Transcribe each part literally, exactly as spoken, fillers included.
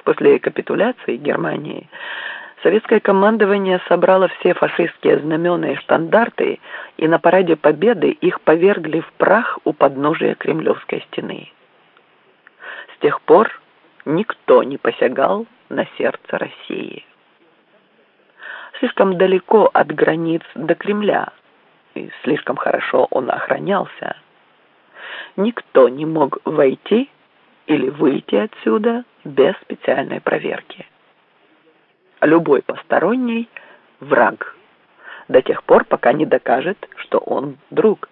После капитуляции Германии советское командование собрало все фашистские знамена и штандарты, и на параде Победы их повергли в прах у подножия Кремлевской стены. С тех пор никто не посягал на сердце России. Слишком далеко от границ до Кремля, и слишком хорошо он охранялся. Никто не мог войти или выйти отсюда без специальной проверки. Любой посторонний – враг, до тех пор, пока не докажет, что он друг.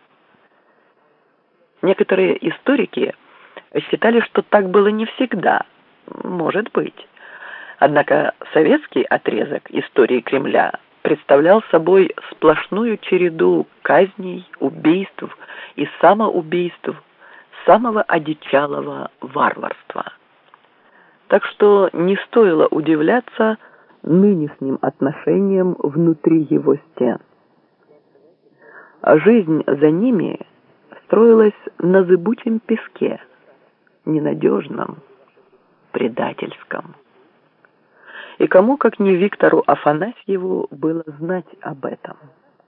Некоторые историки считали, что так было не всегда. Может быть. Однако советский отрезок истории Кремля представлял собой сплошную череду казней, убийств и самоубийств, самого одичалого варварства. Так что не стоило удивляться нынешним отношениям внутри его стен. А жизнь за ними строилась на зыбучем песке, ненадежном, предательском. И кому, как не Виктору Афанасьеву, было знать об этом?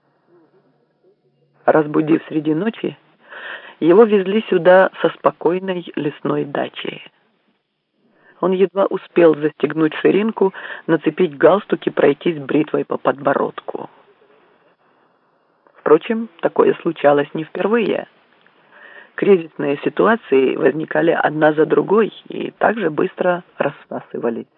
Разбудив среди ночи, его везли сюда со спокойной лесной дачи. Он едва успел застегнуть ширинку, нацепить галстук и пройтись бритвой по подбородку. Впрочем, такое случалось не впервые. Кризисные ситуации возникали одна за другой и также быстро рассасывались.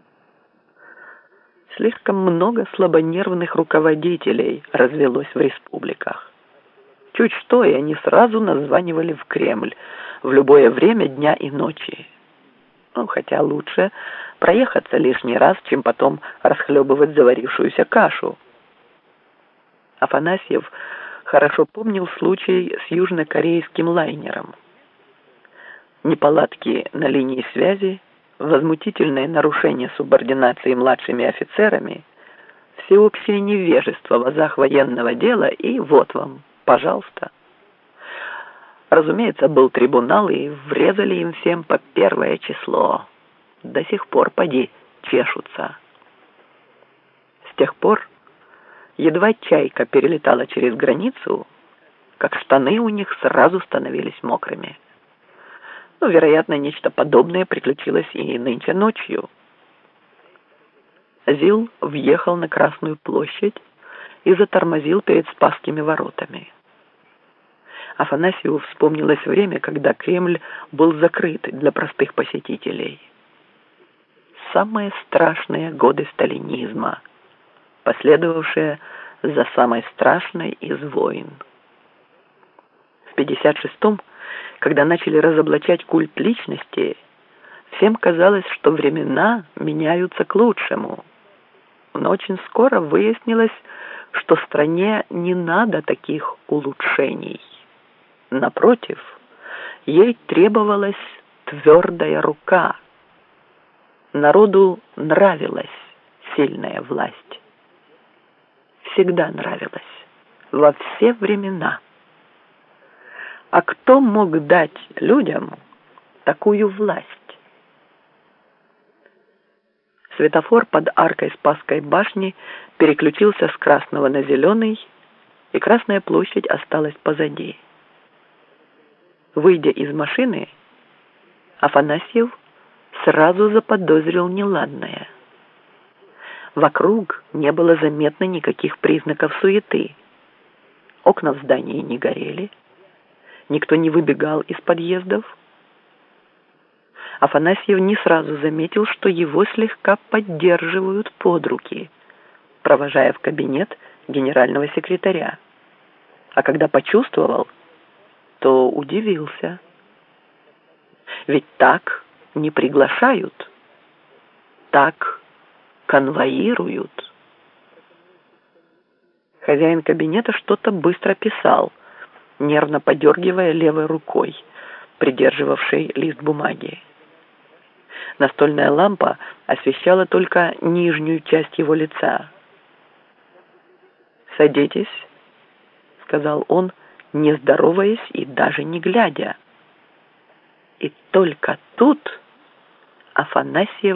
Слишком много слабонервных руководителей развелось в республиках. Чуть что, и они сразу названивали в Кремль в любое время дня и ночи. Ну, хотя лучше проехаться лишний раз, чем потом расхлебывать заварившуюся кашу. Афанасьев хорошо помнил случай с южнокорейским лайнером. Неполадки на линии связи, возмутительное нарушение субординации младшими офицерами, всеобщее невежество в азах военного дела, и вот вам, пожалуйста. Разумеется, был трибунал, и врезали им всем по первое число. До сих пор поди чешутся. С тех пор едва чайка перелетала через границу, как штаны у них сразу становились мокрыми. Ну, вероятно, нечто подобное приключилось и нынче ночью. ЗИЛ въехал на Красную площадь и затормозил перед Спасскими воротами. Афанасьеву вспомнилось время, когда Кремль был закрыт для простых посетителей. Самые страшные годы сталинизма, последовавшие за самой страшной из войн. В пятьдесят шестом, когда начали разоблачать культ личности, всем казалось, что времена меняются к лучшему. Но очень скоро выяснилось, что стране не надо таких улучшений. Напротив, ей требовалась твердая рука. Народу нравилась сильная власть. Всегда нравилась, во все времена. А кто мог дать людям такую власть? Светофор под аркой Спасской башни переключился с красного на зеленый, и Красная площадь осталась позади. Выйдя из машины, Афанасьев сразу заподозрил неладное. Вокруг не было заметно никаких признаков суеты. Окна в здании не горели, никто не выбегал из подъездов. Афанасьев не сразу заметил, что его слегка поддерживают под руки, провожая в кабинет генерального секретаря. А когда почувствовал, то удивился. Ведь так не приглашают, так конвоируют. Хозяин кабинета что-то быстро писал, нервно подергивая левой рукой, придерживавшей лист бумаги. Настольная лампа освещала только нижнюю часть его лица. «Садитесь», — сказал он, не здороваясь и даже не глядя. И только тут Афанасьев